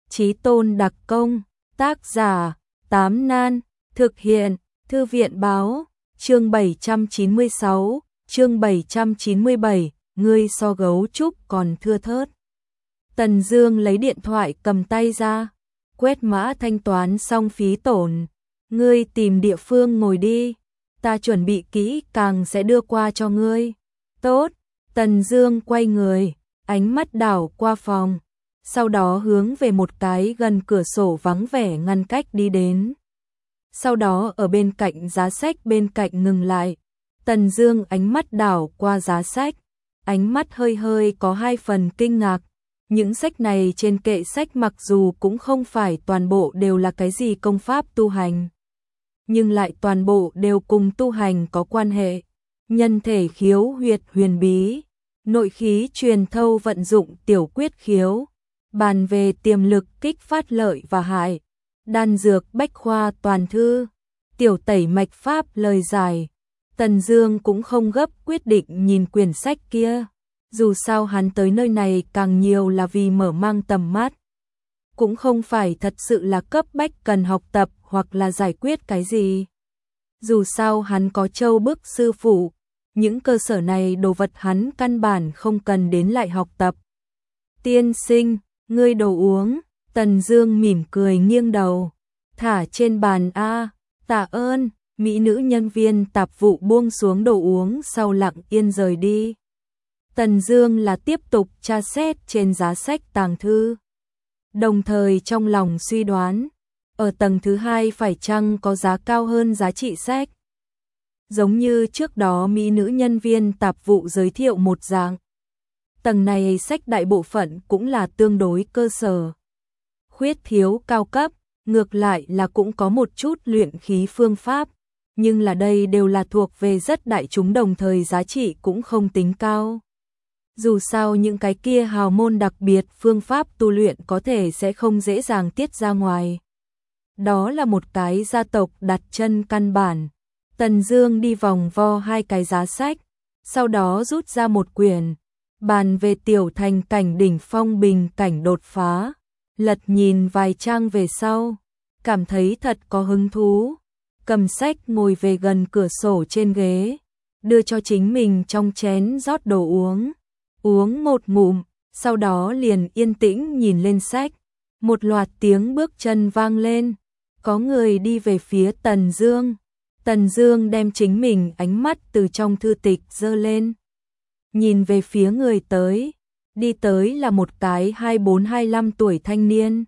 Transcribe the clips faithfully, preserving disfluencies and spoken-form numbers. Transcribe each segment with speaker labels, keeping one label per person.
Speaker 1: Chí Tôn đặc công, tác giả, Tám Nan, thực hiện, Thư viện báo, chương bảy trăm chín mươi sáu, chương bảy trăm chín mươi bảy, ngươi so gấu trúc còn thưa thớt. Tần Dương lấy điện thoại cầm tay ra, quét mã thanh toán xong phí tổn. Ngươi tìm địa phương ngồi đi, ta chuẩn bị kỹ càng sẽ đưa qua cho ngươi. Tốt, Tần Dương quay người, ánh mắt đảo qua phòng, sau đó hướng về một cái gần cửa sổ vắng vẻ ngăn cách đi đến. Sau đó ở bên cạnh giá sách bên cạnh ngừng lại, Tần Dương ánh mắt đảo qua giá sách, ánh mắt hơi hơi có hai phần kinh ngạc. Những sách này trên kệ sách mặc dù cũng không phải toàn bộ đều là cái gì công pháp tu hành, nhưng lại toàn bộ đều cùng tu hành có quan hệ. Nhân thể khiếu huyệt huyền bí, nội khí truyền thâu vận dụng tiểu quyết khiếu, bàn về tiềm lực kích phát lợi và hại, đan dược bách khoa toàn thư, tiểu tẩy mạch pháp lời giải. Tần Dương cũng không gấp quyết định nhìn quyển sách kia. Dù sao hắn tới nơi này càng nhiều là vì mở mang tầm mắt, cũng không phải thật sự là cấp bách cần học tập hoặc là giải quyết cái gì. Dù sao hắn có Châu Bức sư phụ, những cơ sở này đồ vật hắn căn bản không cần đến lại học tập. Tiên sinh, ngươi đồ uống. Tần Dương mỉm cười nghiêng đầu, thả trên bàn a. Tạ ơn. Mỹ nữ nhân viên tạp vụ buông xuống đồ uống sau lặng yên rời đi. Tần Dương là tiếp tục tra xét trên giá sách tàng thư, đồng thời trong lòng suy đoán, ở tầng thứ hai phải chăng có giá cao hơn giá trị sách. Giống như trước đó mỹ nữ nhân viên tạp vụ giới thiệu một dạng, tầng này sách đại bộ phận cũng là tương đối cơ sở, khuyết thiếu cao cấp, ngược lại là cũng có một chút luyện khí phương pháp, nhưng là đây đều là thuộc về rất đại chúng, đồng thời giá trị cũng không tính cao. Dù sao những cái kia hào môn đặc biệt phương pháp tu luyện có thể sẽ không dễ dàng tiết ra ngoài. Đó là một cái gia tộc đặt chân căn bản. Tần Dương đi vòng vo hai cái giá sách, sau đó rút ra một quyển, bàn về tiểu thành cảnh đỉnh phong bình cảnh đột phá, lật nhìn vài trang về sau, cảm thấy thật có hứng thú, cầm sách ngồi về gần cửa sổ trên ghế, đưa cho chính mình trong chén rót đồ uống. Uống một ngụm, sau đó liền yên tĩnh nhìn lên sách. Một loạt tiếng bước chân vang lên, có người đi về phía Tần Dương. Tần Dương đem chính mình ánh mắt từ trong thư tịch giơ lên, nhìn về phía người tới. Đi tới là một cái hai mươi bốn hai mươi lăm tuổi thanh niên,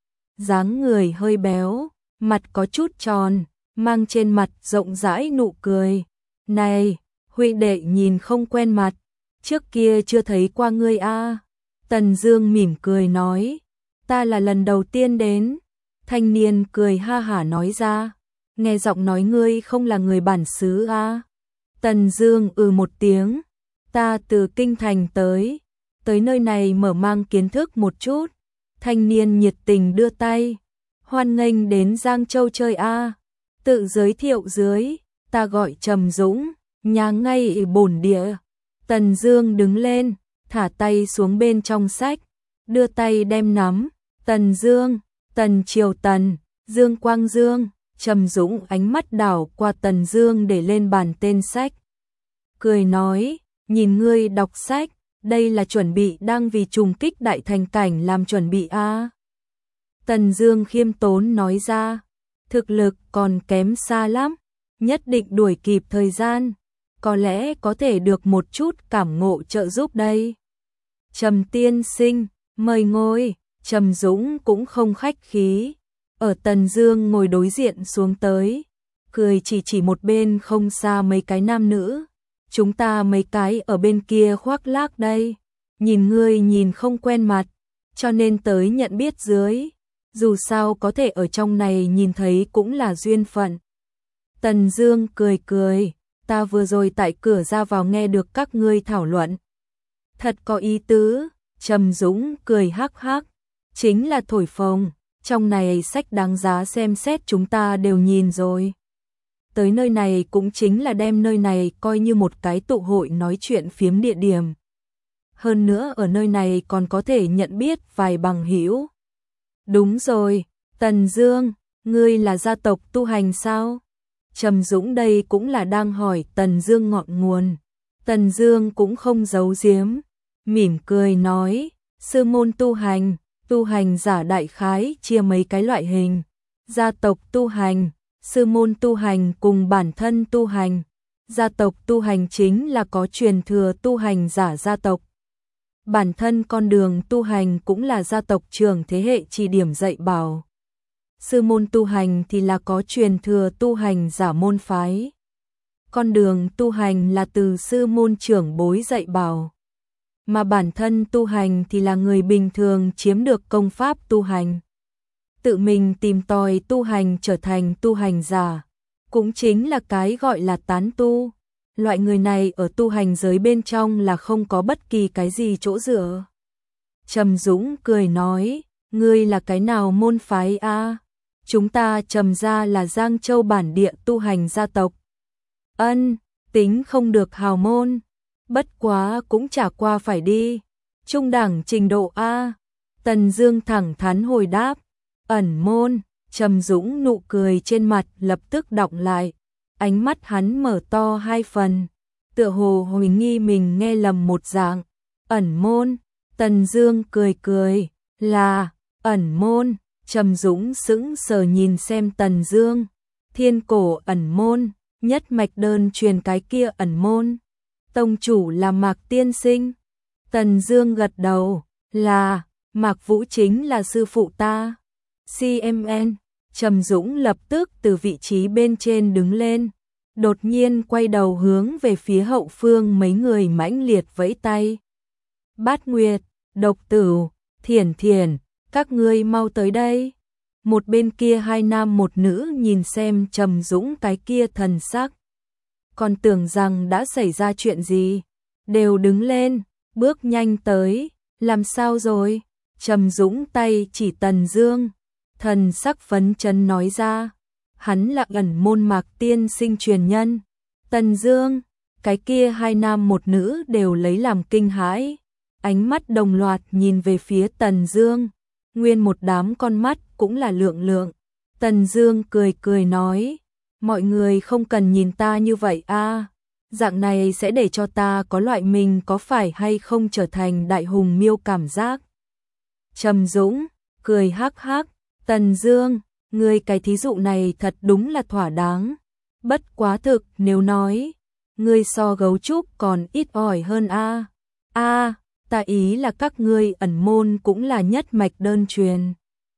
Speaker 1: dáng người hơi béo, mặt có chút tròn, mang trên mặt rộng rãi nụ cười. "Này, huynh đệ nhìn không quen mặt, trước kia chưa thấy qua ngươi a." Tần Dương mỉm cười nói, "Ta là lần đầu tiên đến." Thanh niên cười ha hả nói ra, "Nghe giọng nói ngươi không là người bản xứ a." Tần Dương ừ một tiếng, "Ta từ kinh thành tới, tới nơi này mở mang kiến thức một chút." Thanh niên nhiệt tình đưa tay, "Hoan nghênh đến Giang Châu chơi a." Tự giới thiệu dưới, "Ta gọi Trầm Dũng, nhà ngay ở bổn địa." Tần Dương đứng lên, thả tay xuống bên trong sách, đưa tay đem nắm. "Tần Dương, Tần Triều Tần, Dương Quang Dương." Trầm Dũng ánh mắt đảo qua Tần Dương để lên bàn tên sách, cười nói, "Nhìn ngươi đọc sách, đây là chuẩn bị đang vì trùng kích đại thành cảnh làm chuẩn bị a." Tần Dương khiêm tốn nói ra, "Thực lực còn kém xa lắm, nhất định đuổi kịp thời gian, có lẽ có thể được một chút cảm ngộ trợ giúp đây." "Trầm tiên sinh, mời ngồi." Trầm Dũng cũng không khách khí, ở Tần Dương ngồi đối diện xuống tới, cười chỉ chỉ một bên không xa mấy cái nam nữ, "Chúng ta mấy cái ở bên kia khoác lác đây, nhìn ngươi nhìn không quen mặt, cho nên tới nhận biết dưới, dù sao có thể ở trong này nhìn thấy cũng là duyên phận." Tần Dương cười cười, "Ta vừa rồi tại cửa ra vào nghe được các ngươi thảo luận, thật có ý tứ." Trầm Dũng cười hắc hắc, "Chính là thổi phồng, trong này sách đáng giá xem xét chúng ta đều nhìn rồi. Tới nơi này cũng chính là đem nơi này coi như một cái tụ hội nói chuyện phiếm địa điểm. Hơn nữa ở nơi này còn có thể nhận biết vài bằng hữu." Đúng rồi, Tần Dương, ngươi là gia tộc tu hành sao? Trầm Dũng đây cũng là đang hỏi Tần Dương ngọn nguồn. Tần Dương cũng không giấu giếm, mỉm cười nói, sư môn tu hành, tu hành giả đại khái chia mấy cái loại hình. Gia tộc tu hành, sư môn tu hành cùng bản thân tu hành. Gia tộc tu hành chính là có truyền thừa tu hành giả gia tộc. Bản thân con đường tu hành cũng là gia tộc trưởng thế hệ chỉ điểm dạy bảo. Sư môn tu hành thì là có truyền thừa tu hành giả môn phái. Con đường tu hành là từ sư môn trưởng bối dạy bảo. Mà bản thân tu hành thì là người bình thường chiếm được công pháp tu hành. Tự mình tìm tòi tu hành trở thành tu hành giả. Cũng chính là cái gọi là tán tu. Loại người này ở tu hành giới bên trong là không có bất kỳ cái gì chỗ dựa. Trầm Dũng cười nói, ngươi là cái nào môn phái a? Chúng ta Trầm gia là Giang Châu bản địa tu hành gia tộc. Ân, tính không được hào môn, bất quá cũng chả qua phải đi. Trung đẳng trình độ A. Tần Dương thẳng thắn hồi đáp, ẩn môn. Trầm Dũng nụ cười trên mặt lập tức đọng lại, ánh mắt hắn mở to hai phần, tựa hồ hoài nghi mình nghe lầm một dạng. Ẩn môn? Tần Dương cười cười, là ẩn môn. Trầm Dũng sững sờ nhìn xem Tần Dương, thiên cổ ẩn môn, nhất mạch đơn truyền cái kia ẩn môn. Tông chủ là Mạc tiên sinh. Tần Dương gật đầu, là, Mạc Vũ chính là sư phụ ta. xê em en. Trầm Dũng lập tức từ vị trí bên trên đứng lên, đột nhiên quay đầu hướng về phía hậu phương mấy người mãnh liệt vẫy tay. Bát Nguyệt, Độc Tửu, Thiển Thiển, các ngươi mau tới đây. Một bên kia hai nam một nữ nhìn xem Trầm Dũng cái kia thần sắc, còn tưởng rằng đã xảy ra chuyện gì, đều đứng lên, bước nhanh tới. Làm sao rồi? Trầm Dũng tay chỉ Tần Dương, thần sắc phấn chấn nói ra, hắn là ẩn môn Mạc tiên sinh truyền nhân. Tần Dương, cái kia hai nam một nữ đều lấy làm kinh hãi, ánh mắt đồng loạt nhìn về phía Tần Dương, nguyên một đám con mắt cũng là lượng lượng. Tần Dương cười cười nói, mọi người không cần nhìn ta như vậy a, dạng này sẽ để cho ta có loại mình có phải hay không trở thành đại hùng miêu cảm giác. Trầm Dũng cười hắc hắc, Tần Dương, ngươi cái thí dụ này thật đúng là thỏa đáng. Bất quá thực nếu nói, ngươi so gấu trúc còn ít ỏi hơn a. A, ta ý là các ngươi ẩn môn cũng là nhất mạch đơn truyền.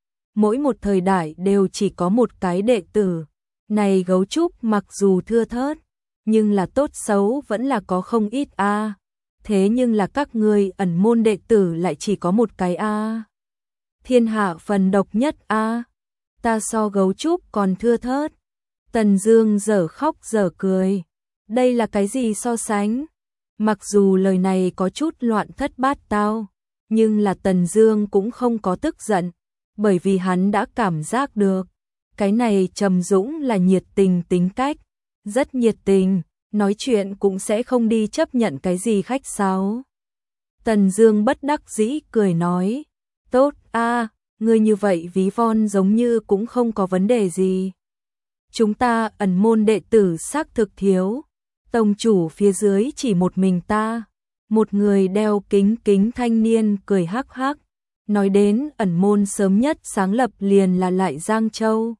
Speaker 1: Mỗi một thời đại đều chỉ có một cái đệ tử. Này gấu trúc mặc dù thưa thớt, nhưng là tốt xấu vẫn là có không ít a. Thế nhưng là các ngươi ẩn môn đệ tử lại chỉ có một cái a. Thiên hạ phần độc nhất a. Ta so gấu trúc còn thưa thớt. Tần Dương dở khóc dở cười. Đây là cái gì so sánh? Mặc dù lời này có chút loạn thất bát tao, nhưng là Tần Dương cũng không có tức giận, bởi vì hắn đã cảm giác được, cái này Trầm Dũng là nhiệt tình tính cách, rất nhiệt tình, nói chuyện cũng sẽ không đi chấp nhận cái gì khách sáo. Tần Dương bất đắc dĩ cười nói, tốt a, ngươi như vậy ví von giống như cũng không có vấn đề gì. Chúng ta ẩn môn đệ tử xác thực thiếu, tông chủ phía dưới chỉ một mình ta. Một người đeo kính kính thanh niên cười hắc hắc, nói đến ẩn môn sớm nhất sáng lập liền là lại Giang Châu.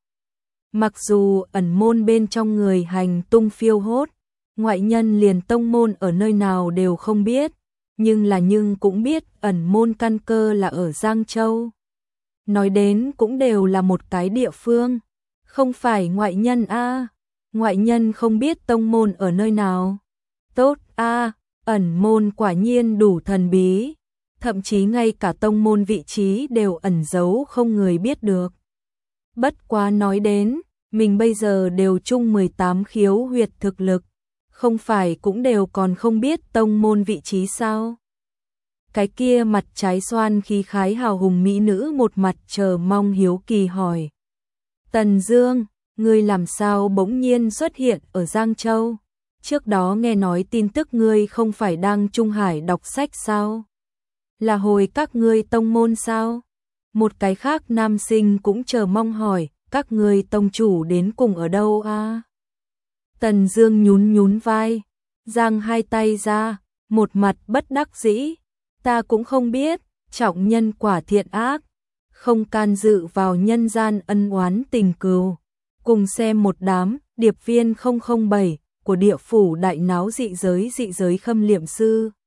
Speaker 1: Mặc dù ẩn môn bên trong người hành tung phiêu hốt, ngoại nhân liền tông môn ở nơi nào đều không biết, nhưng là nhưng cũng biết ẩn môn căn cơ là ở Giang Châu. Nói đến cũng đều là một cái địa phương, không phải ngoại nhân a. Ngoại nhân không biết tông môn ở nơi nào. Tốt a, ẩn môn quả nhiên đủ thần bí, thậm chí ngay cả tông môn vị trí đều ẩn giấu không người biết được. Bất quá nói đến, mình bây giờ đều chung mười tám khiếu huyệt thực lực, không phải cũng đều còn không biết tông môn vị trí sao? Cái kia mặt trái xoan khí khái hào hùng mỹ nữ một mặt chờ mong hiếu kỳ hỏi. Tần Dương, ngươi làm sao bỗng nhiên xuất hiện ở Giang Châu? Trước đó nghe nói tin tức ngươi không phải đang Trung Hải đọc sách sao? Là hồi các ngươi tông môn sao? Một cái khác nam sinh cũng chờ mong hỏi, các người tông chủ đến cùng ở đâu a? Tần Dương nhún nhún vai, giang hai tay ra, một mặt bất đắc dĩ, ta cũng không biết, trọng nhân quả thiện ác, không can dự vào nhân gian ân oán tình cừu. Cùng xem một đám điệp viên không không bảy của địa phủ đại náo dị giới dị giới khâm liệm sư.